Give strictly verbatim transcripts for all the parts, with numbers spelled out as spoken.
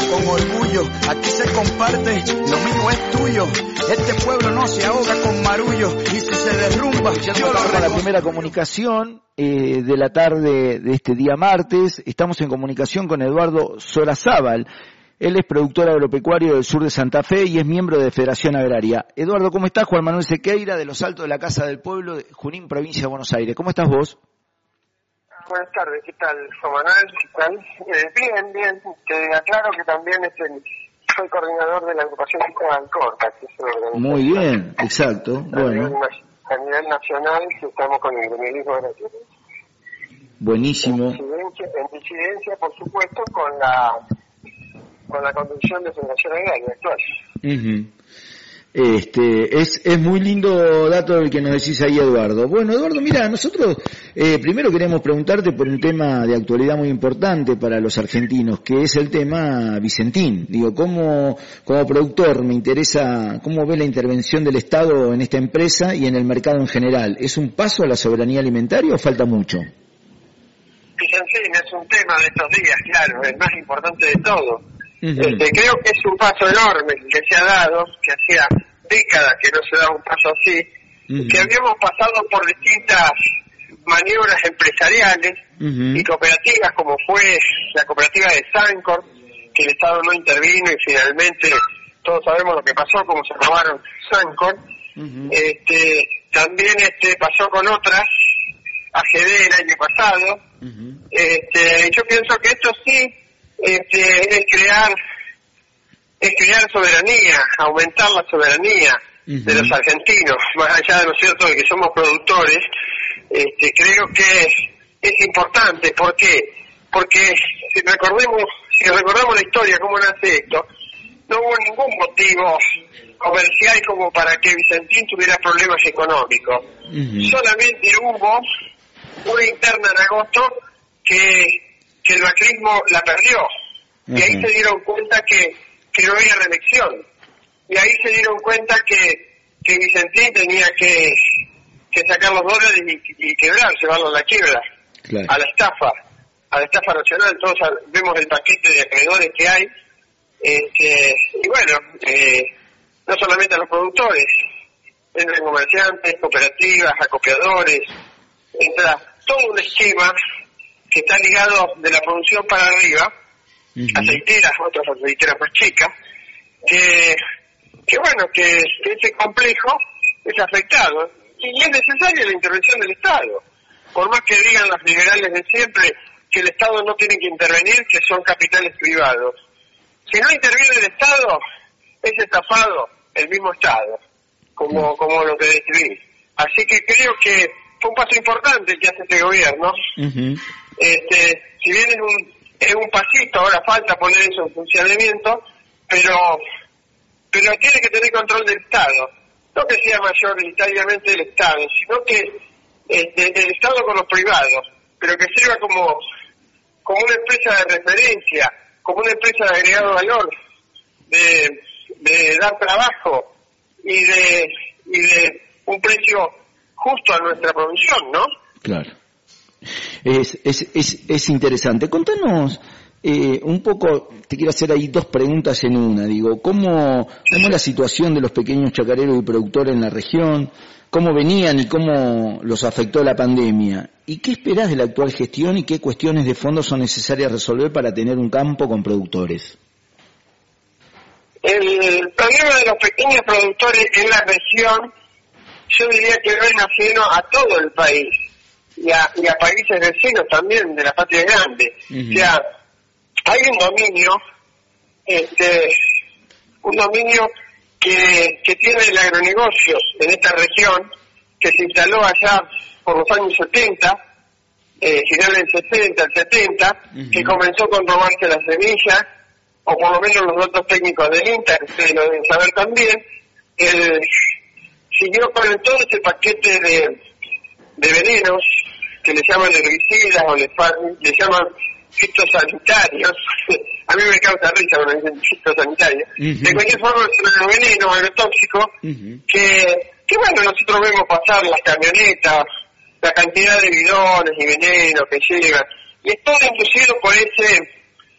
con orgullo, aquí se comparte, lo mío es tuyo. Este pueblo no se ahoga con marullo, y si se derrumba, yo lo para la primera comunicación eh, de la tarde de este día martes. Estamos en comunicación con Eduardo Sorazábal. Él es productor agropecuario del sur de Santa Fe y es miembro de Federación Agraria. Eduardo, ¿cómo estás? Juan Manuel Sequeira, de Los Altos de la Casa del Pueblo, de Junín, provincia de Buenos Aires. ¿Cómo estás vos? Buenas tardes, ¿qué tal, Juan Manuel? ¿Qué tal? Eh, bien, bien. Te aclaro que también es el, soy coordinador de la agrupación de Alcorta, que es una organización. Muy bien, exacto. A, bueno. nivel, a nivel nacional, que estamos con el gremialismo de la tierra. Buenísimo. En disidencia, en disidencia, por supuesto, con la con la conducción de Federación Agraria actual. Uh-huh. Este, es, es muy lindo dato el que nos decís ahí, Eduardo. Bueno, Eduardo, mira, nosotros eh, primero queremos preguntarte por un tema de actualidad muy importante para los argentinos, que es el tema Vicentín. Digo, ¿cómo, como productor, me interesa cómo ves la intervención del Estado en esta empresa y en el mercado en general? ¿Es un paso a la soberanía alimentaria o falta mucho? Vicentín es un tema de estos días, claro, el más importante de todo. Uh-huh. Este, creo que es un paso enorme que se ha dado, que hacía décadas que no se daba un paso así, uh-huh. que habíamos pasado por distintas maniobras empresariales uh-huh. y cooperativas, como fue la cooperativa de Sancor, que el Estado no intervino y finalmente todos sabemos lo que pasó, cómo se robaron Sancor. Uh-huh. Este, también este pasó con otras, A G D el año pasado. Uh-huh. Este, yo pienso que esto sí Este, es crear es crear soberanía, aumentar la soberanía uh-huh. de los argentinos, más allá de, ¿no es cierto?, de que somos productores. Este, creo que es, es importante. ¿Por qué? Porque si recordemos, si recordamos la historia, cómo nace esto, no hubo ningún motivo comercial como para que Vicentín tuviera problemas económicos. Uh-huh. Solamente hubo una interna en agosto que que el macrismo la perdió, uh-huh. y ahí se dieron cuenta que, que no había reelección, y ahí se dieron cuenta que, que Vicentín tenía que, que sacar los dólares y, y quebrar, llevarlo a la quiebra, claro. a la estafa, a la estafa nacional. Todos vemos el paquete de acreedores que hay, este, y bueno, eh, no solamente a los productores, entran comerciantes, cooperativas, acopiadores, entra todo un esquema que está ligado de la producción para arriba, uh-huh. aceiteras, otras aceiteras más chicas, que, que bueno, que, que ese complejo es afectado, y es necesaria la intervención del Estado, por más que digan los liberales de siempre que el Estado no tiene que intervenir, que son capitales privados. Si no interviene el Estado, es estafado el mismo Estado, como, uh-huh. como lo que describí. Así que creo que fue un paso importante que hace este gobierno. Uh-huh. Este, si bien es un es un pasito, ahora falta poner eso en funcionamiento, pero pero tiene que tener control del Estado, no que sea mayoritariamente el Estado, sino que este, el Estado con los privados, pero que sirva como como una empresa de referencia, como una empresa de agregado valor, de, de dar trabajo y de y de un precio justo a nuestra producción, ¿no? Claro. Es, es, es, es interesante. Contanos eh, un poco, te quiero hacer ahí dos preguntas en una. Digo, ¿cómo, cómo es la situación de los pequeños chacareros y productores en la región? ¿Cómo venían y cómo los afectó la pandemia? ¿Y qué esperás de la actual gestión y qué cuestiones de fondo son necesarias resolver para tener un campo con productores? El problema de los pequeños productores en la región, yo diría que no es ajeno a todo el país. Y a, y a países vecinos también de la patria grande. Uh-huh. O sea, hay un dominio, este, un dominio que, que tiene el agronegocio en esta región, que se instaló allá por los años setenta, eh, finales del sesenta, el setenta, uh-huh. que comenzó con robarse las semillas, o por lo menos los datos técnicos del INTA, que ustedes lo deben saber también. El, siguió con el, todo ese paquete de, de venenos, que le llaman herbicidas o le, le llaman fitosanitarios. A mí me causa risa cuando dicen fitosanitarios. Uh-huh. De cualquier forma es un veneno agrotóxico uh-huh. que, que bueno, nosotros vemos pasar las camionetas, la cantidad de bidones y venenos que llegan, y es todo inducido por ese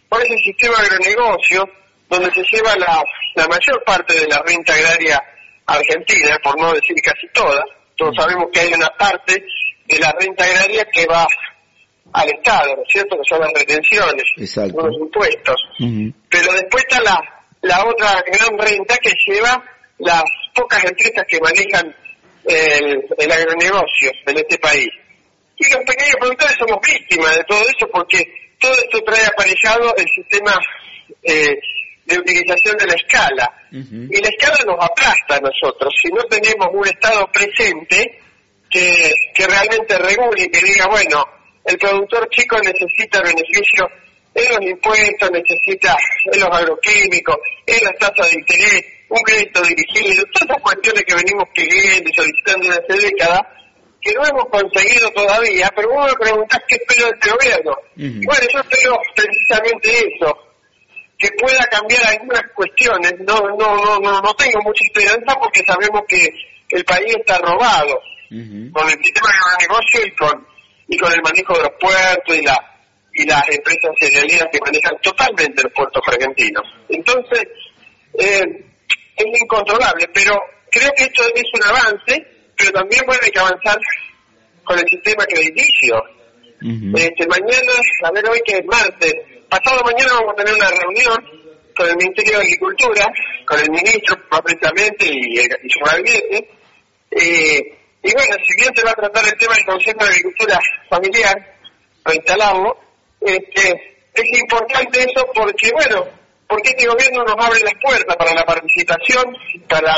por ese sistema agronegocio donde se lleva la, la mayor parte de la renta agraria argentina, por no decir casi toda. Todos sabemos que hay una parte de la renta agraria que va al Estado, ¿no es cierto?, que son las retenciones, exacto, los impuestos. Uh-huh. Pero después está la, la otra gran renta que lleva las pocas empresas que manejan el, el agronegocio en este país. Y los pequeños productores somos víctimas de todo eso porque todo esto trae aparejado el sistema eh, de utilización de la escala. Uh-huh. Y la escala nos aplasta a nosotros. Si no tenemos un Estado presente que, que realmente regule y que diga, bueno, el productor chico necesita beneficio en los impuestos, necesita en los agroquímicos, en las tasas de interés, un crédito dirigido, todas esas cuestiones que venimos pidiendo y solicitando desde hace décadas, que no hemos conseguido todavía, pero vos me preguntás qué espero de este gobierno. Uh-huh. Bueno, yo espero precisamente eso, que pueda cambiar algunas cuestiones. No no no no, no tengo mucha esperanza porque sabemos que el país está robado uh-huh. con el sistema de agronegocio y con y con el manejo de los puertos y la y las empresas cerealeras que manejan totalmente los puertos argentinos. Entonces, eh, es incontrolable, pero creo que esto es un avance, pero también bueno, hay que avanzar con el sistema crediticio. Uh-huh. Este, mañana, a ver hoy que es martes, pasado mañana vamos a tener una reunión con el Ministerio de Agricultura, con el ministro más precisamente y, y su gabinete, eh, y bueno, si bien se va a tratar el tema del Consejo de Agricultura Familiar, lo instalamos, este, es importante eso porque, bueno, porque este gobierno nos abre las puertas para la participación para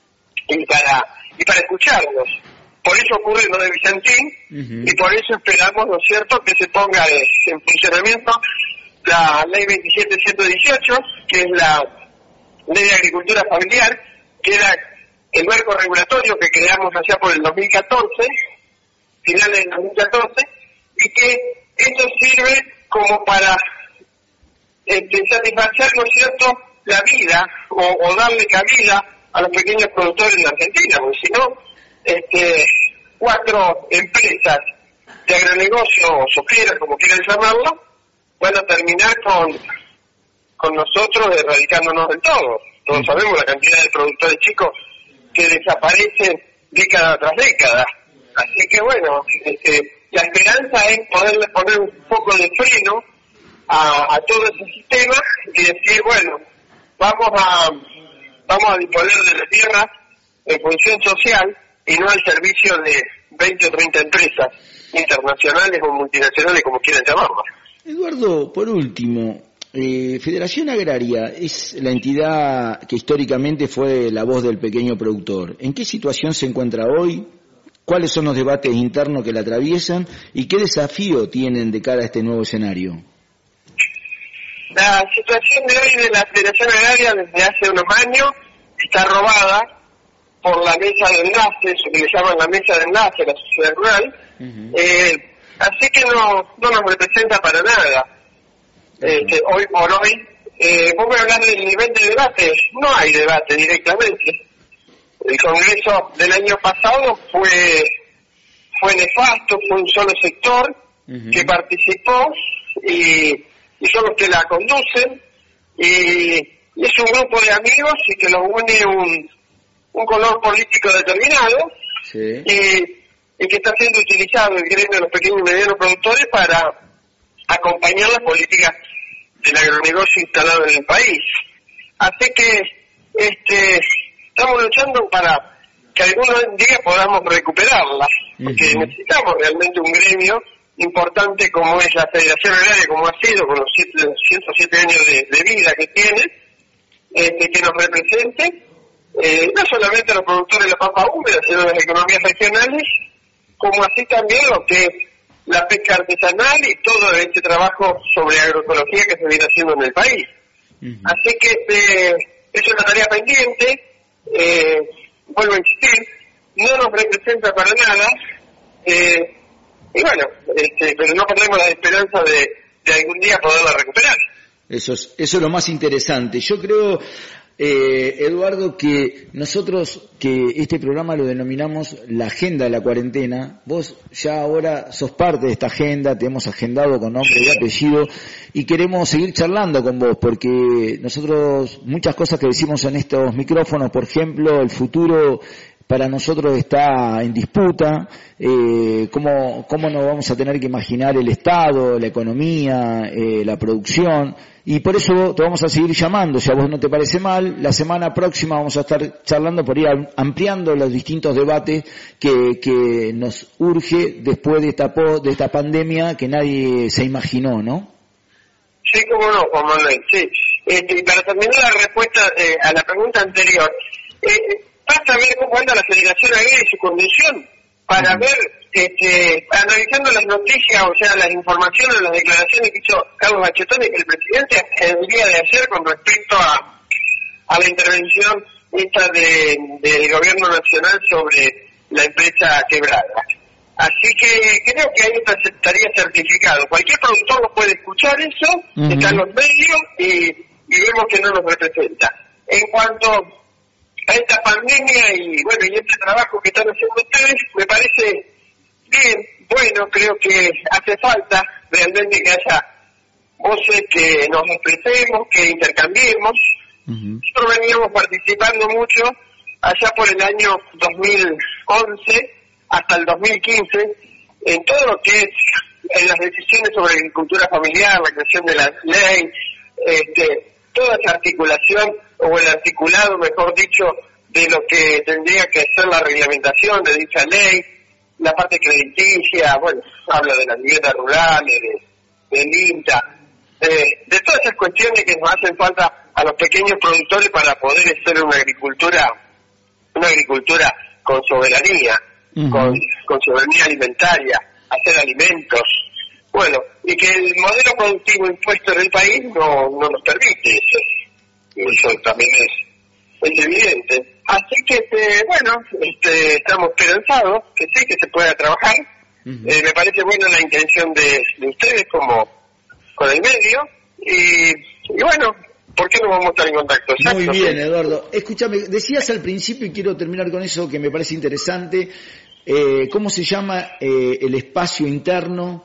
y para y para escucharnos. Por eso ocurre lo de Vicentín uh-huh. y por eso esperamos, ¿no es cierto?, que se ponga de, en funcionamiento la ley veintisiete ciento dieciocho, que es la ley de agricultura familiar, que era el marco regulatorio que creamos allá por el dos mil catorce, finales del dos mil catorce, y que esto sirve como para este, satisfacer, ¿no es cierto?, la vida o, o darle cabida a los pequeños productores en Argentina, porque si no, este, cuatro empresas de agronegocio o sofieras, como quieran llamarlo, van a terminar con, con nosotros erradicándonos del todo. Todos sabemos la cantidad de productores chicos que desaparecen década tras década. Así que bueno, este, la esperanza es poderle poner un poco de freno a, a todo ese sistema y decir, bueno, vamos a vamos a disponer de la tierra en función social y no al servicio de veinte o treinta empresas internacionales o multinacionales, como quieran llamarlas. Eduardo, por último, eh, Federación Agraria es la entidad que históricamente fue la voz del pequeño productor. ¿En qué situación se encuentra hoy? ¿Cuáles son los debates internos que la atraviesan? ¿Y qué desafío tienen de cara a este nuevo escenario? La situación de hoy de la Federación Agraria desde hace unos años está robada por la mesa de enlace, eso que le llaman la mesa de enlace, la sociedad rural, uh-huh. eh, así que no, no nos representa para nada. Uh-huh. Este, hoy por hoy, eh, vos me hablas del nivel de debate, no hay debate directamente. El Congreso del año pasado fue fue nefasto, fue un solo sector uh-huh. que participó y, y son los que la conducen y, y es un grupo de amigos y que los une un, un color político determinado sí. y, y que está siendo utilizado el gremio de los pequeños y medianos productores para acompañar las políticas del agronegocio instalado en el país. Así que este estamos luchando para que algún día podamos recuperarla, porque uh-huh. necesitamos realmente un gremio importante como es la Federación Agraria, como ha sido con los ciento siete años de, de vida que tiene, este, que nos represente, eh, no solamente a los productores de la papa húmeda, sino las economías regionales, como así también lo que es la pesca artesanal y todo este trabajo sobre agroecología que se viene haciendo en el país. Uh-huh. Así que este, es una tarea pendiente. Eh, vuelvo a insistir, no nos representa para nada, eh, y bueno, este, pero no perdemos la esperanza de, de algún día poderla recuperar. Eso es, eso es lo más interesante. Yo creo, eh, Eduardo, que nosotros, que este programa lo denominamos la agenda de la cuarentena. Vos ya ahora sos parte de esta agenda, te hemos agendado con nombre y apellido y queremos seguir charlando con vos, porque nosotros, muchas cosas que decimos en estos micrófonos, por ejemplo, el futuro para nosotros está en disputa, eh, cómo, cómo nos vamos a tener que imaginar el Estado, la economía, eh, la producción, y por eso te vamos a seguir llamando, si a vos no te parece mal. La semana próxima vamos a estar charlando por ir ampliando los distintos debates que, que nos urge después de esta, de esta pandemia que nadie se imaginó, ¿no? Sí, cómo no, Juan Manuel, sí. Este, y para terminar la respuesta eh, a la pregunta anterior, eh, basta ver cómo anda la Federación Agraria y su condición para ver, este, analizando las noticias, o sea, las informaciones, las declaraciones que hizo Carlos Bachetón, el presidente, el día de ayer con respecto a, a la intervención esta de, del gobierno nacional sobre la empresa quebrada. Así que creo que ahí estaría certificado. Cualquier productor lo puede escuchar eso, uh-huh. Está en los medios y, y vemos que no nos representa. En cuanto a esta pandemia y bueno, y este trabajo que están haciendo ustedes, me parece bien, bueno, creo que hace falta realmente que haya voces que nos expresemos, que intercambiemos. Uh-huh. Nosotros veníamos participando mucho allá por el año dos mil once hasta el dos mil quince en todo lo que es en las decisiones sobre agricultura familiar, la creación de la ley, este, toda esa articulación, o el articulado, mejor dicho, de lo que tendría que ser la reglamentación de dicha ley, la parte crediticia, bueno, habla de las viviendas rurales, de, del INTA, de, de todas esas cuestiones que nos hacen falta a los pequeños productores para poder hacer una agricultura, una agricultura con soberanía, uh-huh. con, con soberanía alimentaria, hacer alimentos, bueno, y que el modelo productivo impuesto en el país no, no nos permite eso. Eso también es, es evidente. Así que, este, bueno, este, estamos esperanzados que sí, que se pueda trabajar. Uh-huh. Eh, me parece buena la intención de, de ustedes como con el medio. Y, y bueno, ¿por qué no vamos a estar en contacto? Exacto. Muy bien, Eduardo. Escúchame, decías al principio, y quiero terminar con eso que me parece interesante, eh, ¿cómo se llama eh, el espacio interno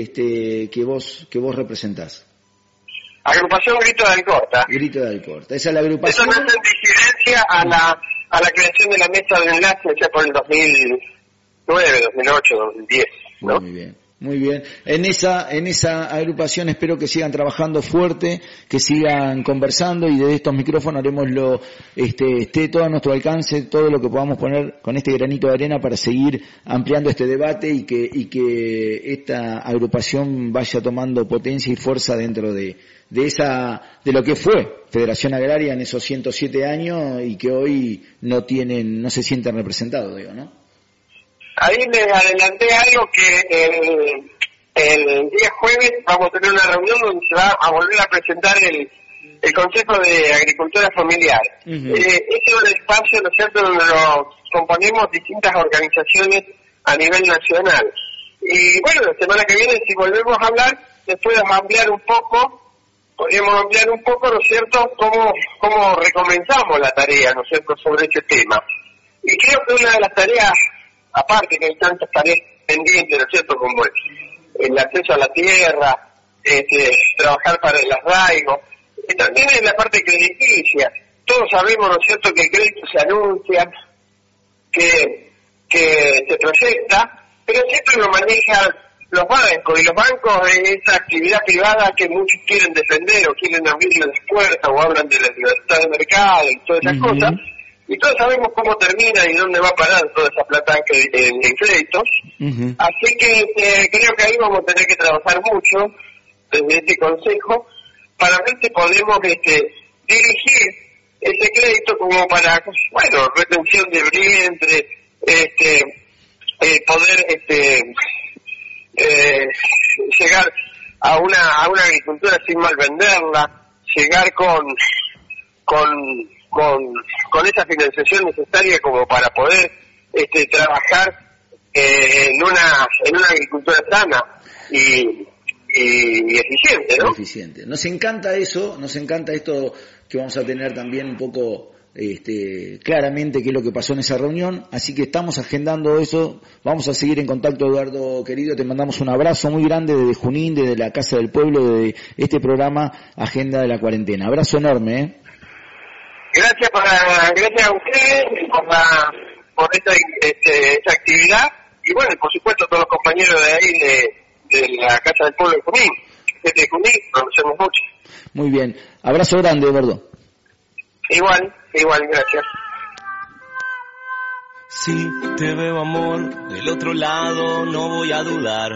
este, que vos que vos representás? Agrupación Grito de Alcorta. Grito de Alcorta. Esa es la agrupación. Eso no es en disidencia a la, a la creación de la mesa de enlace ya por el dos mil nueve, dos mil ocho, dos mil diez, ¿no? Muy bien. Muy bien. En esa, en esa agrupación espero que sigan trabajando fuerte, que sigan conversando y desde estos micrófonos haremos lo, este, esté todo a nuestro alcance, todo lo que podamos poner con este granito de arena para seguir ampliando este debate y que, y que esta agrupación vaya tomando potencia y fuerza dentro de, de esa, de lo que fue Federación Agraria en esos ciento siete años y que hoy no tienen, no se sienten representados, digo, ¿no? Ahí les adelanté algo que el, el día jueves vamos a tener una reunión donde se va a volver a presentar el, el Consejo de Agricultura Familiar. Uh-huh. Eh, este es un espacio, ¿no es cierto?, donde lo componemos distintas organizaciones a nivel nacional. Y bueno, la semana que viene, si volvemos a hablar, después vamos a ampliar un poco, podríamos ampliar un poco, ¿no es cierto?, cómo, cómo recomenzamos la tarea, ¿no es cierto?, sobre este tema. Y creo que una de las tareas, aparte que hay tantas tareas pendientes, ¿no es cierto?, como el, el acceso a la tierra, este, trabajar para el arraigo, y también en la parte crediticia. Todos sabemos, ¿no es cierto?, que el crédito se anuncia, que, que se proyecta, pero siempre lo manejan los bancos, y los bancos en esa actividad privada que muchos quieren defender o quieren abrirle las puertas o hablan de la libertad de mercado y todas esas uh-huh. cosas. Y todos sabemos cómo termina y dónde va a parar toda esa plata en, en, en créditos. Uh-huh. Así que eh, creo que ahí vamos a tener que trabajar mucho desde este consejo para ver si podemos este, dirigir ese crédito como para, bueno, retención de vientre, este, eh, poder este, eh, llegar a una, a una agricultura sin mal venderla, llegar con... con con con esa financiación necesaria como para poder este trabajar eh, en una en una agricultura sana y y, y eficiente, ¿no? Eficiente. Nos encanta eso, nos encanta esto que vamos a tener también un poco este, claramente qué es lo que pasó en esa reunión, así que estamos agendando eso, vamos a seguir en contacto, Eduardo querido, te mandamos un abrazo muy grande desde Junín, desde la Casa del Pueblo, de este programa Agenda de la Cuarentena. Abrazo enorme, ¿eh? Gracias para, gracias a ustedes por la, por esta, este, esta actividad, y bueno, por supuesto a todos los compañeros de ahí de, de la Casa del Pueblo de Junín, gente de Junín, conocemos mucho. Muy bien, abrazo grande, Eduardo. Igual, igual, gracias. Si te veo, amor, del otro lado no voy a dudar.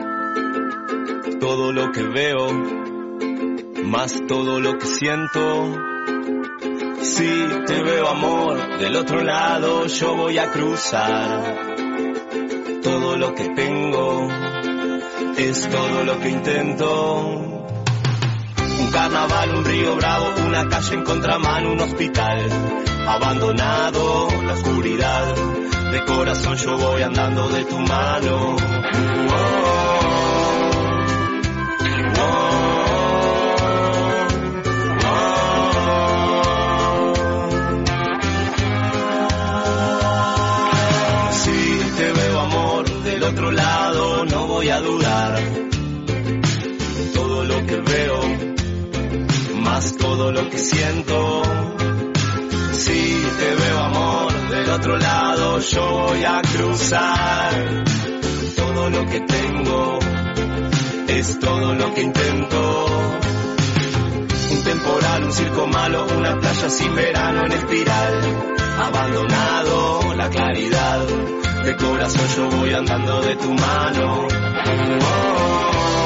Todo lo que veo, más todo lo que siento. Si te veo, amor, del otro lado yo voy a cruzar. Todo lo que tengo es todo lo que intento. Un carnaval, un río bravo, una calle en contramano, un hospital abandonado, la oscuridad. De corazón yo voy andando de tu mano. Oh, oh, oh. Si te veo, amor, del otro lado no voy a dudar. Todo lo que veo, más todo lo que siento. Si te veo, amor, del otro lado yo voy a cruzar. Todo lo que tengo es todo lo que intento. Un temporal, un circo malo, una playa sin verano en espiral. Abandonado, la claridad. De corazón yo voy andando de tu mano. Oh,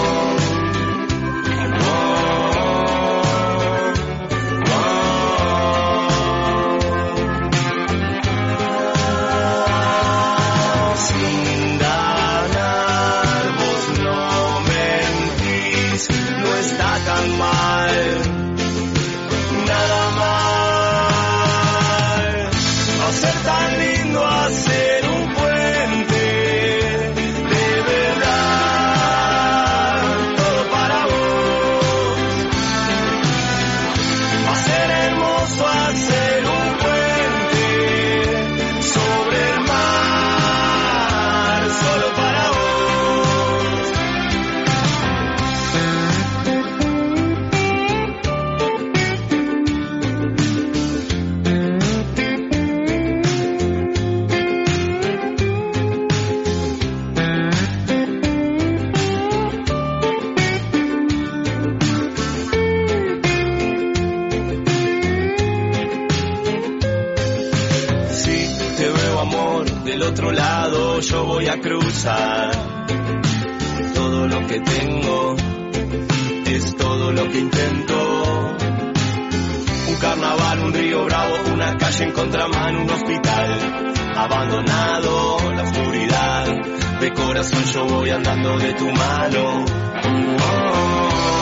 yo voy a cruzar. Todo lo que tengo es todo lo que intento. Un carnaval, un río bravo, una calle en contramano, un hospital abandonado, la oscuridad. De corazón yo voy andando de tu mano. Oh,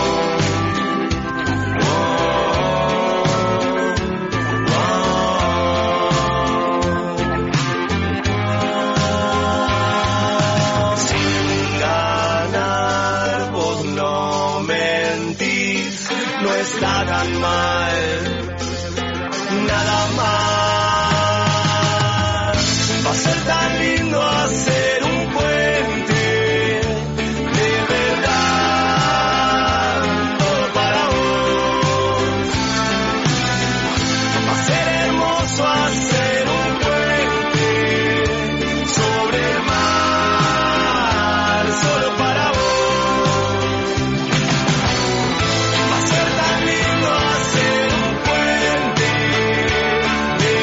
está tan mal, nada más. Va a ser tan lindo hacer un puente, de verdad, todo para vos. Va a ser hermoso hacer un puente sobre el mar, solo para vos. Va a ser tan lindo hacer un puente, de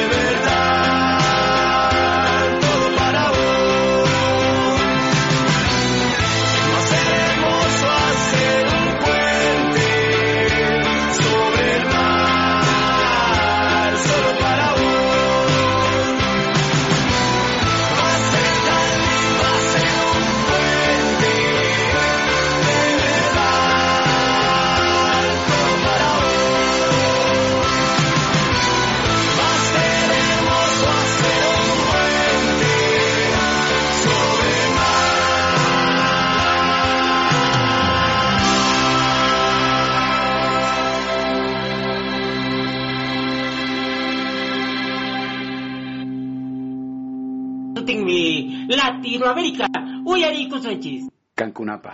de Latinoamérica. Uyarico Sánchez. Cancunapa.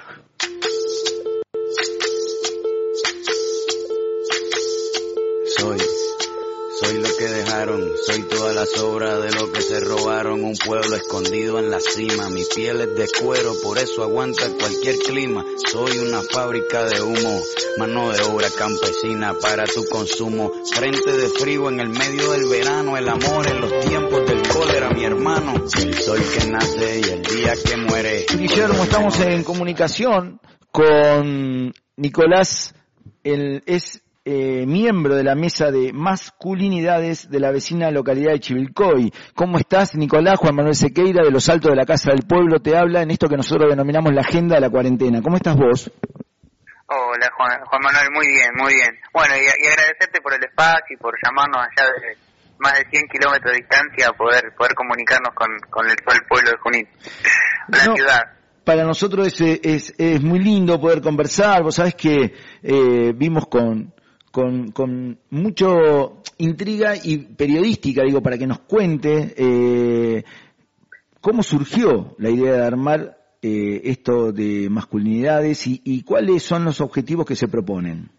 Soy, soy lo que dejaron, soy toda la sobra de lo que se robaron, un pueblo escondido en la cima, mi piel es de cuero, por eso aguanta cualquier clima, soy una fábrica de humo, mano de obra campesina para tu consumo, frente de frío en el medio del verano, el amor en los tiempos del cólera, mi hermano, el sol que nace y el día que muere. Guillermo, estamos en comunicación con Nicolás, él es Eh, miembro de la mesa de masculinidades de la vecina localidad de Chivilcoy. ¿Cómo estás, Nicolás? Juan Manuel Sequeira, de Los Altos de la Casa del Pueblo, te habla en esto que nosotros denominamos la agenda de la cuarentena. ¿Cómo estás vos? Hola, Juan, Juan Manuel, muy bien, muy bien. Bueno, y, y agradecerte por el espacio y por llamarnos allá de más de cien kilómetros de distancia a poder, poder comunicarnos con, con el, el pueblo de Junín, la no. ciudad. Para nosotros es, es, es muy lindo poder conversar. Vos sabés que eh, vimos con... Con, con mucho intriga y periodística, digo, para que nos cuente eh, cómo surgió la idea de armar eh, esto de masculinidades y, y cuáles son los objetivos que se proponen.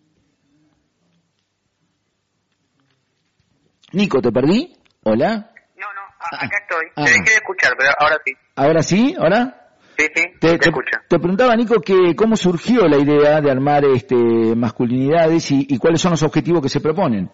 Nico, ¿te perdí? ¿Hola? No, no, a, acá estoy. Ah. Te dejé de escuchar, pero ahora sí. ¿Ahora sí? ¿Ahora? Sí, sí, te, te, te escucho. Te preguntaba, Nico, que cómo surgió la idea de armar este masculinidades y, y cuáles son los objetivos que se proponen.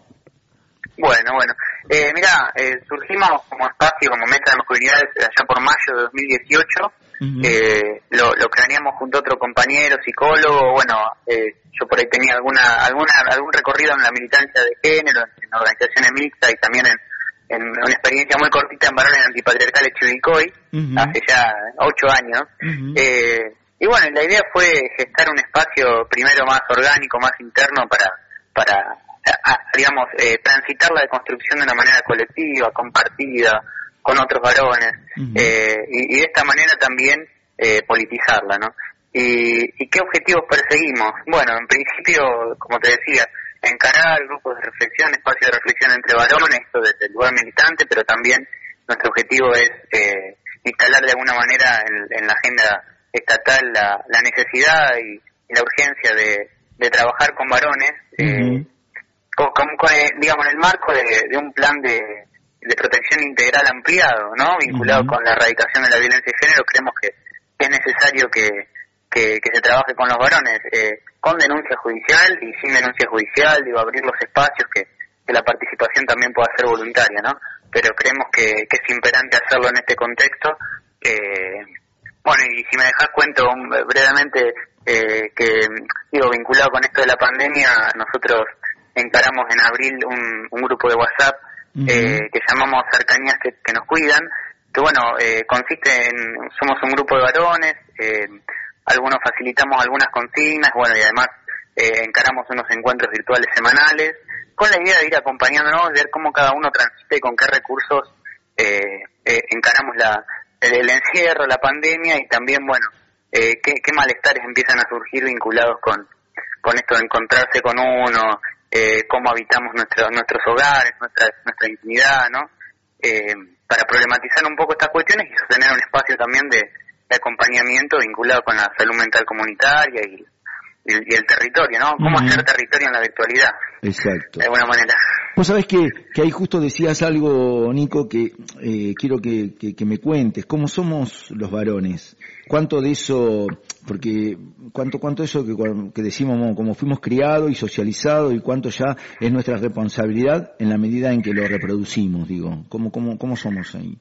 Bueno, bueno. Eh, mirá, eh, surgimos como espacio, como meta de masculinidades allá por mayo de dos mil dieciocho. Uh-huh. eh, lo, lo craneamos junto a otro compañero, psicólogo. Bueno, eh, yo por ahí tenía alguna, alguna algún recorrido en la militancia de género, en, en organizaciones mixtas y también en en una experiencia muy cortita en varones antipatriarcales Chivilcoy, uh-huh. hace ya ocho años. Uh-huh. Eh, y bueno, la idea fue gestar un espacio primero más orgánico, más interno para, para a, a, digamos, eh, transitar la deconstrucción de una manera colectiva, compartida, con otros varones, uh-huh. eh, y, y de esta manera también eh, politizarla, ¿no? Y, ¿Y qué objetivos perseguimos? Bueno, en principio, como te decía, encarar grupos de reflexión, espacios de reflexión entre varones, esto desde el lugar militante, pero también nuestro objetivo es eh, instalar de alguna manera en, en la agenda estatal la, la necesidad y, y la urgencia de, de trabajar con varones, eh, uh-huh. con, con, con, digamos, en el marco de, de un plan de, de protección integral ampliado, ¿no? Vinculado uh-huh. con la erradicación de la violencia de género. Creemos que es necesario que Que, que se trabaje con los varones, eh, con denuncia judicial y sin denuncia judicial, digo, abrir los espacios, que, que la participación también pueda ser voluntaria, ¿no? Pero creemos que, que es imperante hacerlo en este contexto. Eh, bueno, y si me dejás cuento um, brevemente eh, que, digo, vinculado con esto de la pandemia, nosotros encaramos en abril un, un grupo de WhatsApp uh-huh. eh, que llamamos Cercanías que, que nos cuidan, que bueno, eh, consiste en, somos un grupo de varones, eh, algunos facilitamos algunas consignas, bueno, y además eh, encaramos unos encuentros virtuales semanales, con la idea de ir acompañándonos, ver cómo cada uno transita y con qué recursos eh, eh, encaramos la, el, el encierro, la pandemia, y también, bueno, eh, qué, qué malestares empiezan a surgir vinculados con, con esto de encontrarse con uno, eh, cómo habitamos nuestro, nuestros hogares, nuestra, nuestra intimidad, ¿no? Eh, para problematizar un poco estas cuestiones y sostener un espacio también de de acompañamiento vinculado con la salud mental comunitaria y, y, y el territorio, ¿no? Cómo uh-huh. hacer territorio en la virtualidad. Exacto. De alguna manera. Vos sabés que, que ahí justo decías algo, Nico, que eh, quiero que, que, que me cuentes. ¿Cómo somos los varones? ¿Cuánto de eso, porque cuánto cuánto eso que, que decimos como fuimos criados y socializados, y cuánto ya es nuestra responsabilidad en la medida en que lo reproducimos, digo? ¿Cómo, cómo, cómo somos ahí?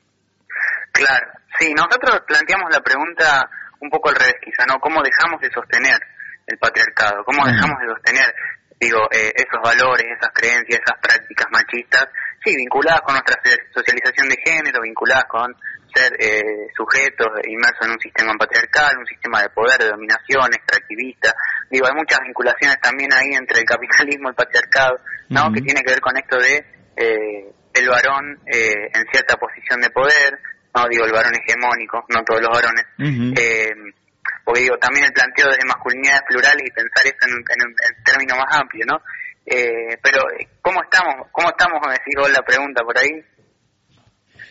Claro. Sí, nosotros planteamos la pregunta un poco al revés quizá, ¿no? ¿Cómo dejamos de sostener el patriarcado? ¿Cómo dejamos de sostener, digo, eh, esos valores, esas creencias, esas prácticas machistas? Sí, vinculadas con nuestra socialización de género, vinculadas con ser eh, sujetos inmersos en un sistema patriarcal, un sistema de poder, de dominación, extractivista. Digo, hay muchas vinculaciones también ahí entre el capitalismo y el patriarcado, ¿no? Uh-huh. Que tiene que ver con esto de eh, el varón eh, en cierta posición de poder, no digo el varón hegemónico, no todos los varones, uh-huh. eh, porque digo, también el planteo de masculinidades plurales y pensar eso en, en, en términos más amplios, ¿no? Eh, pero, ¿cómo estamos? ¿Cómo estamos? Me decís vos la pregunta por ahí.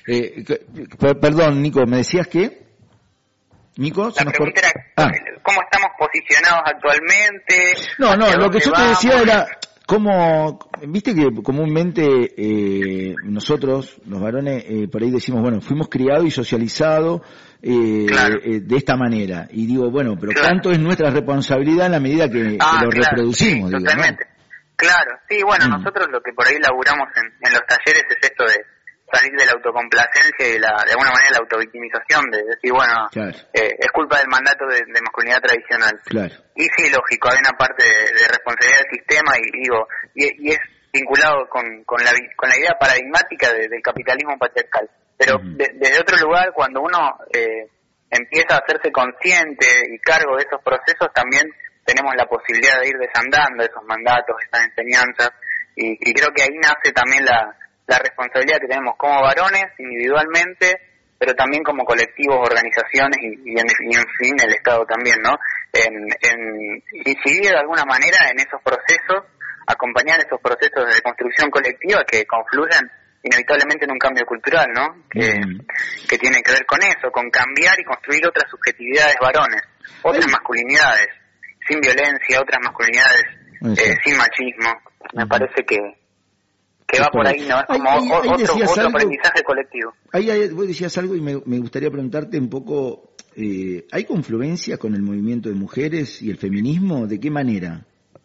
Eh, perdón, Nico, ¿me decías qué? Nico, la pregunta era, ah. ¿cómo estamos posicionados actualmente? No, no, lo que yo te decía era, cómo, viste que comúnmente eh, nosotros, los varones, eh, por ahí decimos, bueno, fuimos criados y socializados eh, claro. eh, de esta manera. Y digo, bueno, pero claro. ¿cuánto es nuestra responsabilidad en la medida que, ah, que lo claro, reproducimos? Sí, digo, totalmente. ¿no? Claro, sí, bueno, mm. nosotros lo que por ahí laburamos en, en los talleres es esto de salir de la autocomplacencia y la, de alguna manera la autovictimización, de decir, bueno, claro. eh, es culpa del mandato de, de masculinidad tradicional. Claro. Y sí, lógico, hay una parte de, de responsabilidad del sistema y digo, y, y es vinculado con, con, la, con la idea paradigmática de, del capitalismo patriarcal. Pero uh-huh. de, desde otro lugar, cuando uno eh, empieza a hacerse consciente y cargo de esos procesos, también tenemos la posibilidad de ir desandando esos mandatos, esas enseñanzas, y, y creo que ahí nace también la la responsabilidad que tenemos como varones individualmente, pero también como colectivos, organizaciones y, y, en, y en fin el Estado también, ¿no? En, en incidir de alguna manera en esos procesos, acompañar esos procesos de construcción colectiva que confluyen inevitablemente en un cambio cultural, ¿no? Que, mm. que tiene que ver con eso, con cambiar y construir otras subjetividades varones, otras Ay. masculinidades, sin violencia, otras masculinidades eh, sin machismo. Me mm. parece que que va por ahí, ¿no? Es como ahí, ahí, ahí otro, otro algo, aprendizaje colectivo. Ahí, ahí vos decías algo y me, me gustaría preguntarte un poco, eh, ¿hay confluencia con el movimiento de mujeres y el feminismo? ¿De qué manera?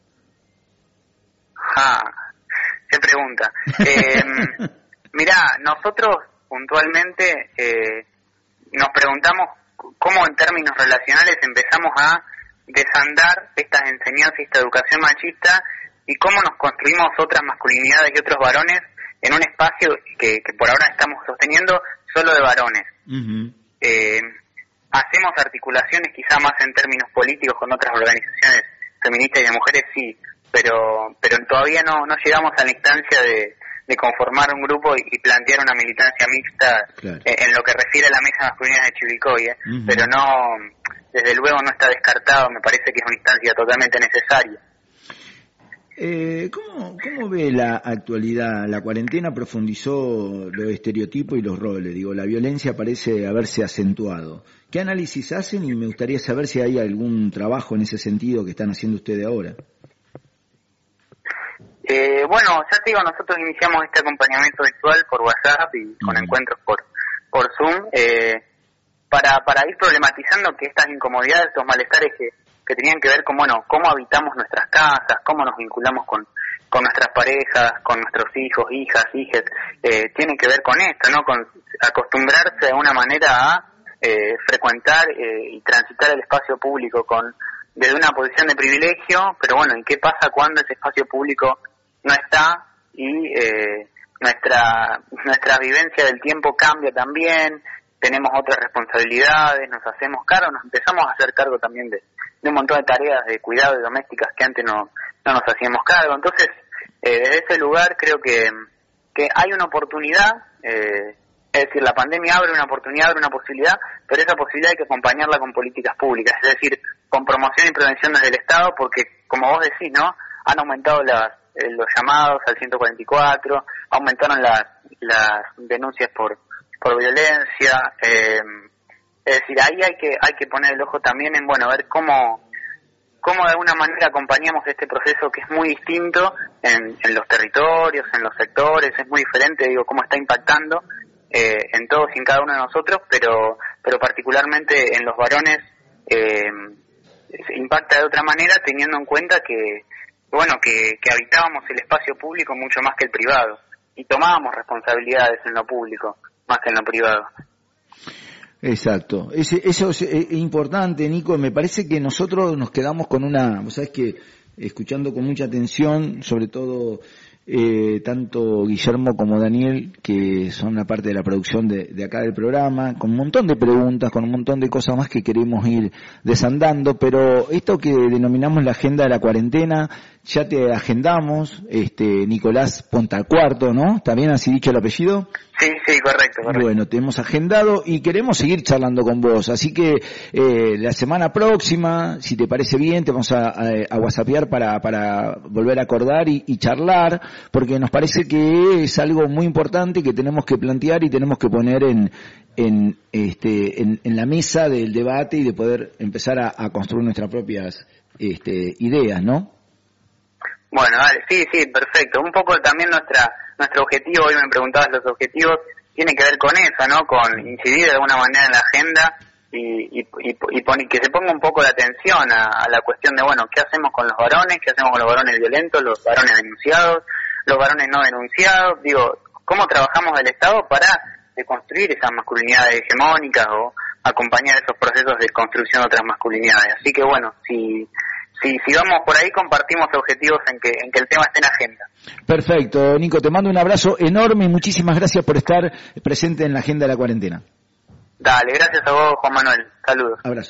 Ah, qué pregunta. Eh, mirá, nosotros puntualmente eh, nos preguntamos cómo en términos relacionales empezamos a desandar estas enseñanzas y esta educación machista y cómo nos construimos otras masculinidades y otros varones en un espacio que, que por ahora estamos sosteniendo solo de varones. Uh-huh. Eh, hacemos articulaciones quizá más en términos políticos con otras organizaciones feministas y de mujeres, sí, pero pero todavía no, no llegamos a la instancia de, de conformar un grupo y, y plantear una militancia mixta claro. en, en lo que refiere a la mesa masculina de Chivilcoy, ¿eh? Uh-huh. Pero no, desde luego no está descartado, me parece que es una instancia totalmente necesaria. Eh, ¿cómo, ¿Cómo ve la actualidad? La cuarentena profundizó los estereotipos y los roles. Digo, la violencia parece haberse acentuado. ¿Qué análisis hacen? Y me gustaría saber si hay algún trabajo en ese sentido que están haciendo ustedes ahora. Eh, bueno, ya te digo, nosotros iniciamos este acompañamiento virtual por WhatsApp y con mm. encuentros por por Zoom eh, para para ir problematizando que estas incomodidades, estos malestares que que tenían que ver con, bueno, cómo habitamos nuestras casas, cómo nos vinculamos con, con nuestras parejas, con nuestros hijos, hijas, hijes, eh, tienen que ver con esto, ¿no? Con acostumbrarse de una manera a eh, frecuentar eh, y transitar el espacio público con desde una posición de privilegio, pero bueno, ¿y qué pasa cuando ese espacio público no está y eh, nuestra nuestra vivencia del tiempo cambia también? Tenemos otras responsabilidades, nos hacemos cargo, nos empezamos a hacer cargo también de, de un montón de tareas de cuidado y domésticas que antes no, no nos hacíamos cargo. Entonces, eh, desde ese lugar creo que, que hay una oportunidad, eh, es decir, la pandemia abre una oportunidad, abre una posibilidad, pero esa posibilidad hay que acompañarla con políticas públicas, es decir, con promoción y prevención desde el Estado, porque, como vos decís, ¿no? Han aumentado las, eh, los llamados al ciento cuarenta y cuatro, aumentaron las, las denuncias por por violencia, eh, es decir, ahí hay que hay que poner el ojo también en, bueno, ver cómo cómo de alguna manera acompañamos este proceso que es muy distinto en, en los territorios, en los sectores, es muy diferente, digo, cómo está impactando eh, en todos y en cada uno de nosotros, pero pero particularmente en los varones eh, impacta de otra manera, teniendo en cuenta que, bueno, que, que habitábamos el espacio público mucho más que el privado y tomábamos responsabilidades en lo público más que en lo privado. Exacto. Ese, eso es, es importante, Nico. Me parece que nosotros nos quedamos con una, vos sabés que escuchando con mucha atención, sobre todo eh, tanto Guillermo como Daniel, que son la parte de la producción de, de acá del programa, con un montón de preguntas, con un montón de cosas más que queremos ir desandando, pero esto que denominamos la agenda de la cuarentena, ya te agendamos, este Nicolás Pontacuarto, ¿no? ¿Está bien así dicho el apellido? Sí, sí, correcto, correcto. Bueno, te hemos agendado y queremos seguir charlando con vos, así que eh, la semana próxima, si te parece bien, te vamos a, a, a whatsappear para, para volver a acordar y, y charlar. porque nos parece que es algo muy importante que tenemos que plantear y tenemos que poner en, en, este, en, en la mesa del debate y de poder empezar a, a construir nuestras propias este, ideas, ¿no? Bueno, vale, sí, sí, perfecto. Un poco también nuestra nuestro objetivo, hoy me preguntabas los objetivos, tiene que ver con eso, ¿no? Con incidir de alguna manera en la agenda y, y, y, y pon, que se ponga un poco de atención a, a la cuestión de, bueno, ¿qué hacemos con los varones? ¿Qué hacemos con los varones violentos, los varones denunciados, los varones no denunciados? Digo, ¿cómo trabajamos el Estado para deconstruir esas masculinidades hegemónicas o acompañar esos procesos de construcción de otras masculinidades? Así que, bueno, si... Si, si vamos por ahí, compartimos objetivos en que, en que el tema esté en agenda. Perfecto, Nico, te mando un abrazo enorme y muchísimas gracias por estar presente en la agenda de la cuarentena. Dale, gracias a vos, Juan Manuel. Saludos. Abrazo.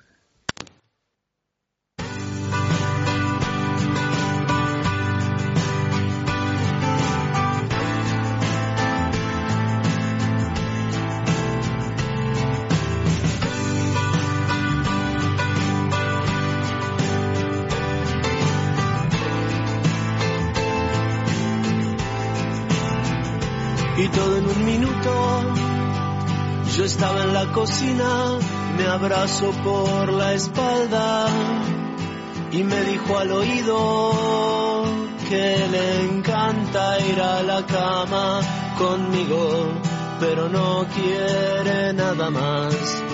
Y todo en un minuto, yo estaba en la cocina, me abrazó por la espalda y me dijo al oído que le encanta ir a la cama conmigo, pero no quiere nada más.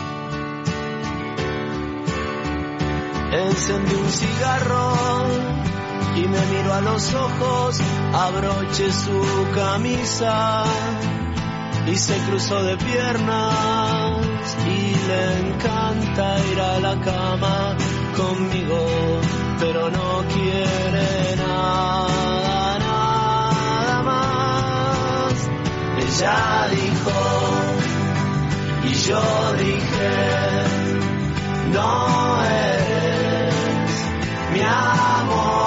Encendí un cigarro y me miró a los ojos, abroché su camisa y se cruzó de piernas y le encanta ir a la cama conmigo, pero no quiere nada, nada más. Ella dijo y yo dije, no eres mi amor.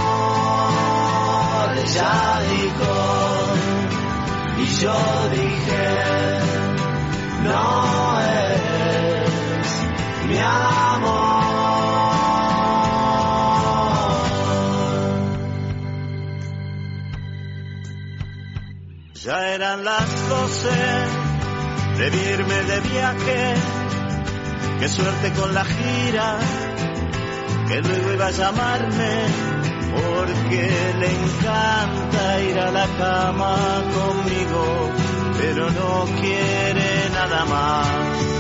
Ella dijo y yo dije, no eres mi amor. Ya eran las doce, debí irme de viaje, qué suerte con la gira, que luego iba a llamarme, porque le encanta ir a la cama conmigo, pero no quiere nada más.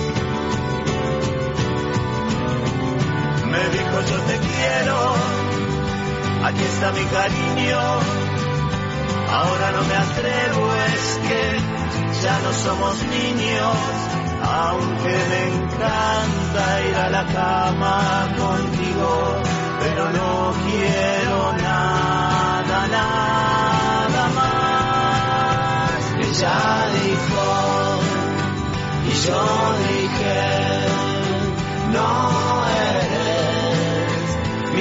Me dijo yo te quiero, aquí está mi cariño, ahora no me atrevo, es que ya no somos niños, aunque le encanta ir a la cama contigo, pero no quiero nada, nada más. Ella dijo y yo dije, no eres mi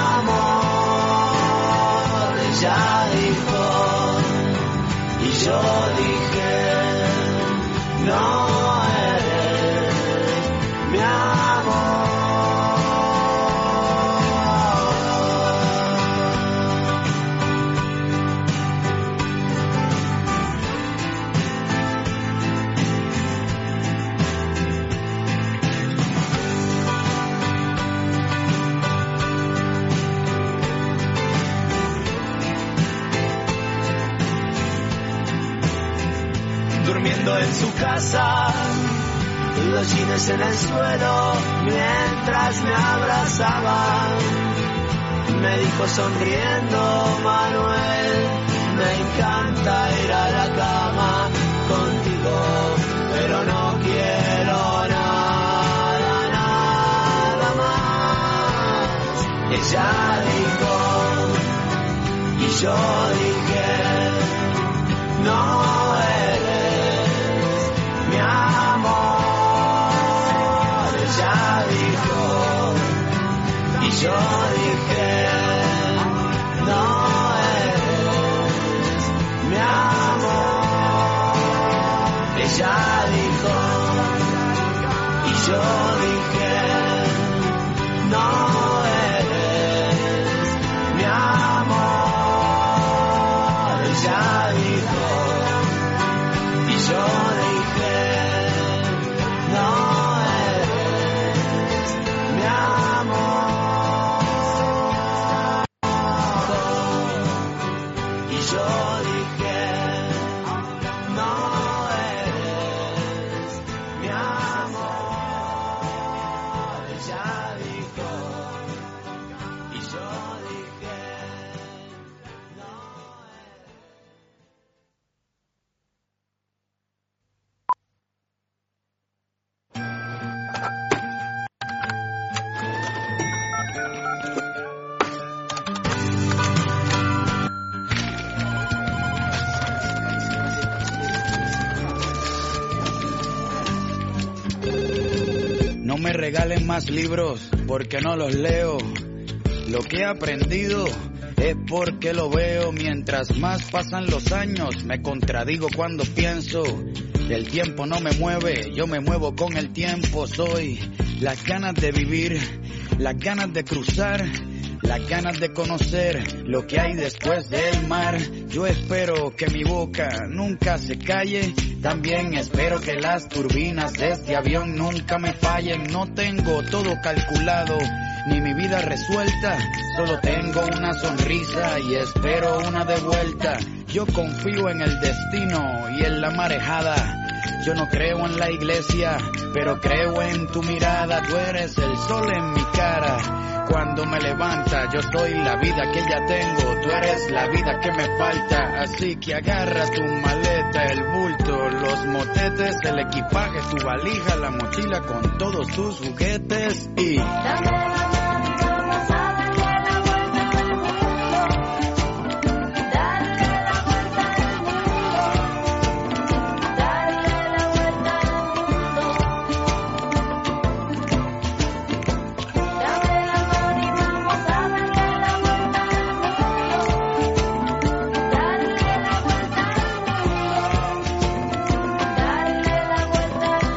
amor. Ella dijo y yo dije, no eres mi amor. Durmiendo en su casa, los jeans en el suelo, mientras me abrazaba, me dijo sonriendo, Manuel, me encanta ir a la cama contigo, pero no quiero nada, nada más. Ella dijo y yo dije, no eres mi amor. Ella dijo y yo dije, no eres mi amor. Ella dijo y yo dije, no eres mi amor. No me regalen más libros porque no los leo. Lo que he aprendido es porque lo veo. Mientras más pasan los años me contradigo cuando pienso. El tiempo no me mueve, yo me muevo con el tiempo. Soy las ganas de vivir, las ganas de cruzar, las ganas de conocer lo que hay después del mar. Yo espero que mi boca nunca se calle. También espero que las turbinas de este avión nunca me fallen. No tengo todo calculado, ni mi vida resuelta. Solo tengo una sonrisa y espero una de vuelta. Yo confío en el destino y en la marejada. Yo no creo en la iglesia, pero creo en tu mirada. Tú eres el sol en mi cara. Cuando me levanta, yo soy la vida que ya tengo. Tú eres la vida que me falta. Así que agarra tu maleta, el bulto, los motetes, el equipaje, tu valija, la mochila con todos tus juguetes y... Dame la mano y vamos a darle la vuelta al mundo. Darle la vuelta al mundo. Darle la vuelta al mundo. Dame la mano y vamos a darle la vuelta al mundo. Darle la vuelta al mundo. Darle la vuelta al